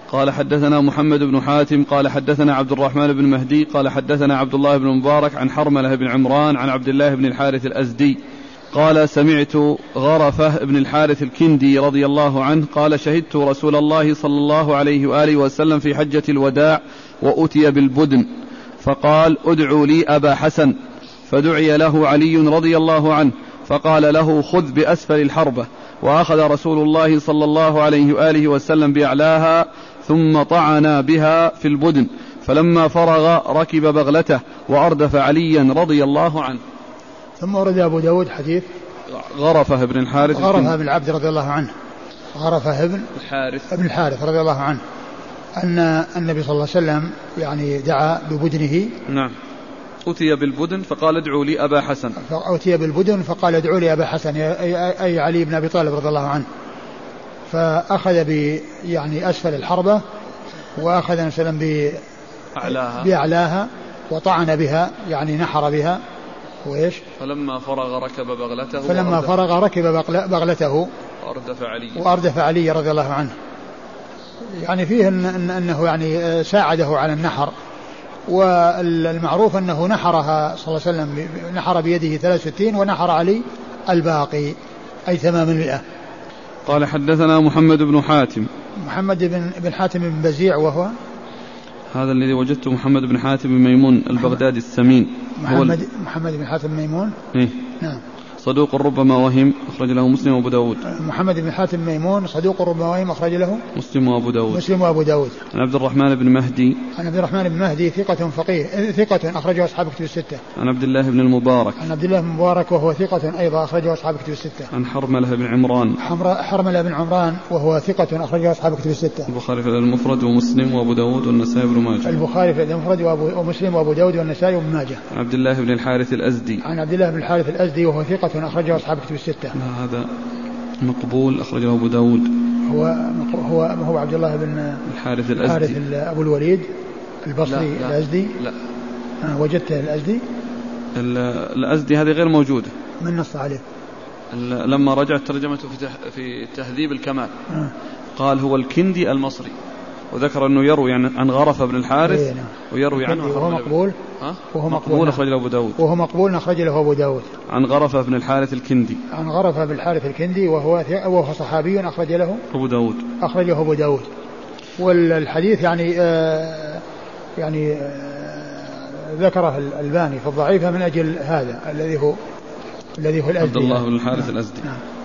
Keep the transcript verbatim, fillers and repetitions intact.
قال حدثنا محمد بن حاتم قال حدثنا عبد الرحمن بن مهدي قال حدثنا عبد الله بن مبارك عن حرملة بن عمران عن عبد الله بن الحارث الأزدي قال سمعت غرفة بن الحارث الكندي رضي الله عنه قال شهدت رسول الله صلى الله عليه وآله وسلم في حجة الوداع وأتي بالبدن فقال ادعوا لي أبا حسن، فدعي له علي رضي الله عنه فقال له خذ بأسفل الحربة، وأخذ رسول الله صلى الله عليه وآله وسلم بأعلاها ثم طعنا بها في البدن، فلما فرغ ركب بغلته وأردف عليا رضي الله عنه. ثم ورد أبو داود حديث غرفة بن الحارث غرفة بن العبد رضي الله عنه غرفة بن الحارث ابن الحارث رضي الله عنه أن النبي صلى الله عليه وسلم يعني دعا ببدنه. نعم. أتي بالبدن فقال ادعوا لي أبا حسن. أتي بالبدن فقال ادعوا لي أبا حسن أي علي بن أبي طالب رضي الله عنه. فأخذ ب يعني أسفل الحربة وأخذ مثلا بأعلاها بأعلاها وطعن بها يعني نحر بها. وإيش؟ فلما فرغ ركب بغلته فلما فرغ ركب بغلته وأردف علي وأردف علي رضي الله عنه. يعني فيه إن أنه يعني ساعده على النحر، والمعروف أنه نحرها صلى الله عليه وسلم نحر بيده ثلاث وستين ونحر علي الباقي أي ثمانمائة. قال حدثنا محمد بن حاتم محمد بن, بن حاتم بن بزيع وهو هذا الذي وجدته محمد بن حاتم بن ميمون البغدادي السمين. محمد, محمد بن حاتم بن ميمون إيه؟ نعم صدوق ربما وهم أخرج له مسلم وأبو داود. محمد بن حاتم ميمون صدوق ربما وهم أخرج له مسلم وأبو داود مسلم وأبو داود. عن عبد الرحمن بن مهدي عن عبد الرحمن بن مهدي ثقة فقيه ثقة أخرجه أصحاب كتب الستة. عن عبد الله بن المبارك عن عبد الله بن المبارك وهو ثقة أيضا أخرجه أصحاب كتب الستة. عن حرملة بن عمران حرملة بن عمران وهو ثقة أخرجه أصحاب كتب الستة. البخاري في المفرد ومسلم وأبو داود والنسائي بن ماجه. البخاري في المفرد ومسلم وأبو داود والنسائي وابن ماجه. عن عبد الله بن الحارث الأزدي عن عبد الله بن الحارث الأزدي وهو ثقة أخرجه أصحاب كتب الستة. هذا مقبول أخرجه أبو داود. هو هو هو عبد الله بن الحارث الأزدي الحارث أبو الوليد البصري. لا لا الأزدي لا آه وجدته الأزدي الأزدي هذه غير موجودة. من نص عليه لما رجعت ترجمته في في تهذيب الكمال آه. قال هو الكندي المصري، وذكر أنه يروي عن غرفة بن الحارث إيه نعم. ويروي عنه وهو مقبول ها؟ وهو مقبول أخرج له أبو داود وهو مقبول أخرج له أبو داود. عن غرفة بن الحارث الكندي عن غرفة بن الحارث الكندي وهو وهو صحابي أخرج له أبو داود أخرجه أبو داود. والحديث يعني آه يعني آه ذكره الألباني في الضعيفة من أجل هذا الذي هو الذي هو الأزدي عبد الله بن الحارث الأزدي. نعم.